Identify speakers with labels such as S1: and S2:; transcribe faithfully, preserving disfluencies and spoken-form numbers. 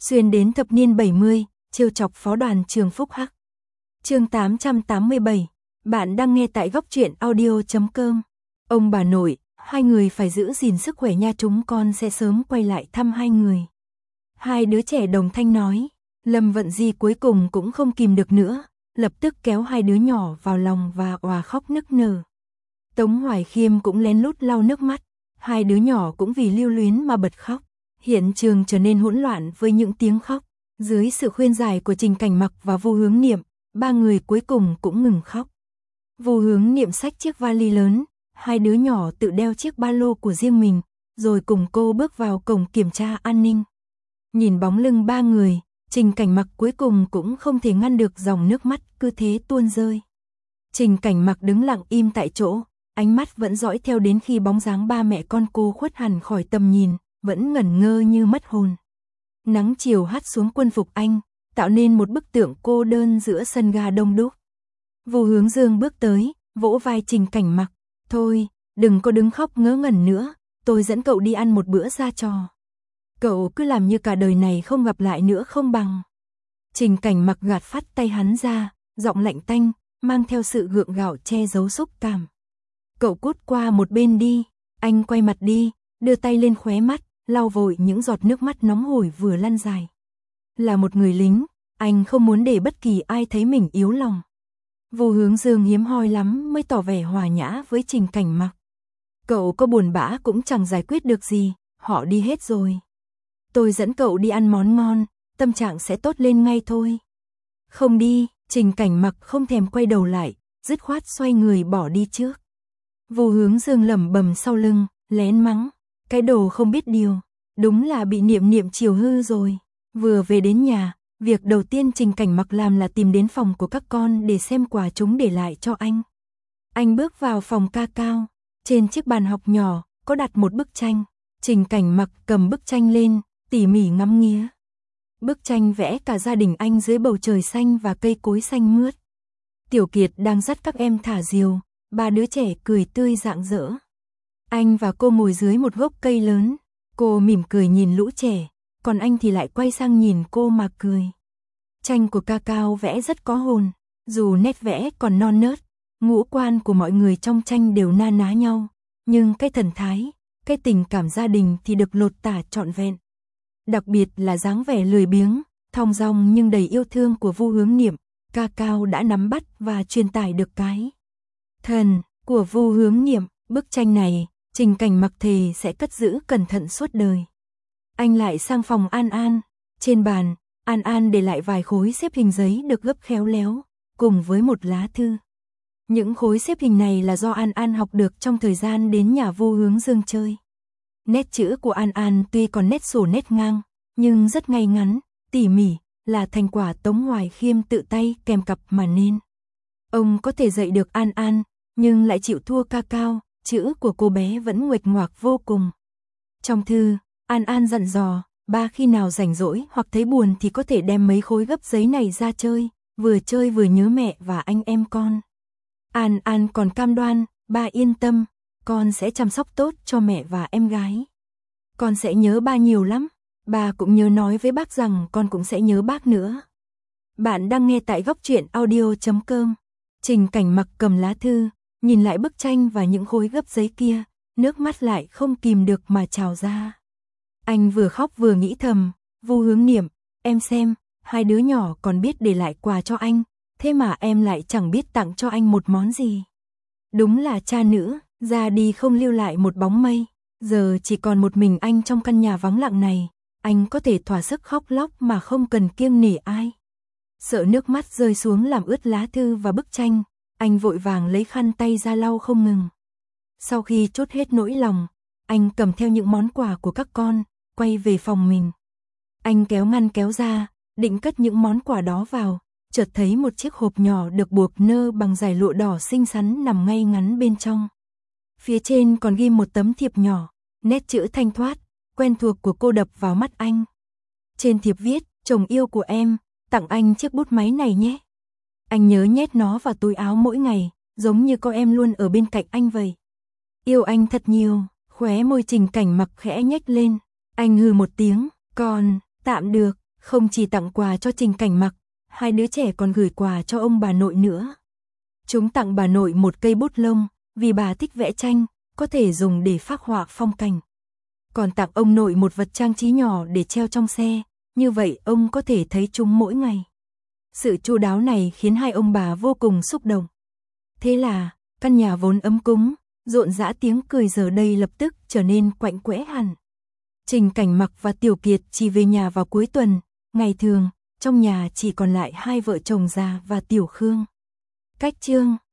S1: Xuyên đến thập niên bảy mươi, trêu chọc phó đoàn trường Phúc Hắc. Chương tám trăm tám mươi bảy, bạn đang nghe tại góc truyện audio chấm com. Ông bà nội, hai người phải giữ gìn sức khỏe nha, chúng con sẽ sớm quay lại thăm hai người. Hai đứa trẻ đồng thanh nói. Lâm Vận Di cuối cùng cũng không kìm được nữa, lập tức kéo hai đứa nhỏ vào lòng và òa khóc nức nở. Tống Hoài Khiêm cũng lén lút lau nước mắt, hai đứa nhỏ cũng vì lưu luyến mà bật khóc. Hiện trường trở nên hỗn loạn với những tiếng khóc. Dưới sự khuyên giải của Trình Cảnh Mặc và Vu Hướng Niệm, ba người cuối cùng cũng ngừng khóc. Vu Hướng Niệm xách chiếc vali lớn, hai đứa nhỏ tự đeo chiếc ba lô của riêng mình, rồi cùng cô bước vào cổng kiểm tra an ninh. Nhìn bóng lưng ba người, Trình Cảnh Mặc cuối cùng cũng không thể ngăn được dòng nước mắt cứ thế tuôn rơi. Trình Cảnh Mặc đứng lặng im tại chỗ, ánh mắt vẫn dõi theo đến khi bóng dáng ba mẹ con cô khuất hẳn khỏi tầm nhìn, vẫn ngẩn ngơ như mất hồn. Nắng chiều hắt xuống quân phục anh, tạo nên một bức tượng cô đơn giữa sân ga đông đúc. Vu Hướng Dương bước tới, vỗ vai Trình Cảnh Mặc, "Thôi, đừng có đứng khóc ngớ ngẩn nữa, tôi dẫn cậu đi ăn một bữa ra trò. Cậu cứ làm như cả đời này không gặp lại nữa không bằng." Trình Cảnh Mặc gạt phắt tay hắn ra, giọng lạnh tanh, mang theo sự gượng gạo che giấu xúc cảm. "Cậu cút qua một bên đi." Anh quay mặt đi, đưa tay lên khóe mắt, lau vội những giọt nước mắt nóng hổi vừa lăn dài. Là một người lính, anh không muốn để bất kỳ ai thấy mình yếu lòng. Vu Hướng Dương hiếm hoi lắm mới tỏ vẻ hòa nhã với Trình Cảnh Mặc. "Cậu có buồn bã cũng chẳng giải quyết được gì, họ đi hết rồi. Tôi dẫn cậu đi ăn món ngon, tâm trạng sẽ tốt lên ngay thôi." "Không đi." Trình Cảnh Mặc không thèm quay đầu lại, dứt khoát xoay người bỏ đi trước. Vu Hướng Dương lẩm bẩm sau lưng, lén mắng, "Cái đồ không biết điều, đúng là bị Niệm Niệm chiều hư rồi." Vừa về đến nhà, việc đầu tiên Trình Cảnh Mặc làm là tìm đến phòng của các con để xem quà chúng để lại cho anh. Anh bước vào phòng ca cao, trên chiếc bàn học nhỏ có đặt một bức tranh. Trình Cảnh Mặc cầm bức tranh lên, tỉ mỉ ngắm nghía. Bức tranh vẽ cả gia đình anh dưới bầu trời xanh và cây cối xanh mướt. Tiểu Kiệt đang dắt các em thả diều, ba đứa trẻ cười tươi rạng rỡ. Anh và cô ngồi dưới một gốc cây lớn, cô mỉm cười nhìn lũ trẻ, còn anh thì lại quay sang nhìn cô mà cười. Tranh của ca cao vẽ rất có hồn, dù nét vẽ còn non nớt, ngũ quan của mọi người trong tranh đều na ná nhau, nhưng cái thần thái, cái tình cảm gia đình thì được lột tả trọn vẹn. Đặc biệt là dáng vẻ lười biếng, thong dong nhưng đầy yêu thương của Vu Hướng Niệm, ca cao đã nắm bắt và truyền tải được cái thần của Vu Hướng Niệm. Bức tranh này, Trình Cảnh Mặc thề sẽ cất giữ cẩn thận suốt đời. Anh lại sang phòng An An, trên bàn, An An để lại vài khối xếp hình giấy được gấp khéo léo, cùng với một lá thư. Những khối xếp hình này là do An An học được trong thời gian đến nhà Vu Hướng Dương chơi. Nét chữ của An An tuy còn nét sổ nét ngang, nhưng rất ngay ngắn, tỉ mỉ, là thành quả Tống Hoài Khiêm tự tay kèm cặp mà nên. Ông có thể dạy được An An, nhưng lại chịu thua ca cao, chữ của cô bé vẫn nguệch ngoạc vô cùng. Trong thư, An An dặn dò, ba khi nào rảnh rỗi hoặc thấy buồn thì có thể đem mấy khối gấp giấy này ra chơi, vừa chơi vừa nhớ mẹ và anh em con. An An còn cam đoan, ba yên tâm, con sẽ chăm sóc tốt cho mẹ và em gái. Con sẽ nhớ ba nhiều lắm, ba cũng nhớ nói với bác rằng con cũng sẽ nhớ bác nữa. Bạn đang nghe tại góc truyện audio chấm com. Trình Cảnh Mặc cầm lá thư, nhìn lại bức tranh và những khối gấp giấy kia, nước mắt lại không kìm được mà trào ra. Anh vừa khóc vừa nghĩ thầm, Vu Hướng Niệm, em xem, hai đứa nhỏ còn biết để lại quà cho anh, thế mà em lại chẳng biết tặng cho anh một món gì. Đúng là cha nữ, ra đi không lưu lại một bóng mây, giờ chỉ còn một mình anh trong căn nhà vắng lặng này, anh có thể thỏa sức khóc lóc mà không cần kiêng nể ai. Sợ nước mắt rơi xuống làm ướt lá thư và bức tranh, anh vội vàng lấy khăn tay ra lau không ngừng. Sau khi trút hết nỗi lòng, anh cầm theo những món quà của các con, quay về phòng mình. Anh kéo ngăn kéo ra, định cất những món quà đó vào, chợt thấy một chiếc hộp nhỏ được buộc nơ bằng dải lụa đỏ xinh xắn nằm ngay ngắn bên trong. Phía trên còn ghi một tấm thiệp nhỏ, nét chữ thanh thoát, quen thuộc của cô đập vào mắt anh. Trên thiệp viết, chồng yêu của em, tặng anh chiếc bút máy này nhé. Anh nhớ nhét nó vào túi áo mỗi ngày, giống như có em luôn ở bên cạnh anh vậy. Yêu anh thật nhiều. Khóe môi Trình Cảnh Mặc khẽ nhếch lên. Anh hừ một tiếng, còn, tạm được, Không chỉ tặng quà cho Trình Cảnh Mặc, hai đứa trẻ còn gửi quà cho ông bà nội nữa. Chúng tặng bà nội một cây bút lông, vì bà thích vẽ tranh, có thể dùng để phác họa phong cảnh. Còn tặng ông nội một vật trang trí nhỏ để treo trong xe, như vậy ông có thể thấy chúng mỗi ngày. Sự chu đáo này khiến hai ông bà vô cùng xúc động. Thế là, căn nhà vốn ấm cúng, rộn rã tiếng cười giờ đây lập tức trở nên quạnh quẽ hẳn. Trình Cảnh Mặc và Tiểu Kiệt chỉ về nhà vào cuối tuần, ngày thường, trong nhà chỉ còn lại hai vợ chồng già và Tiểu Khương. Cách chương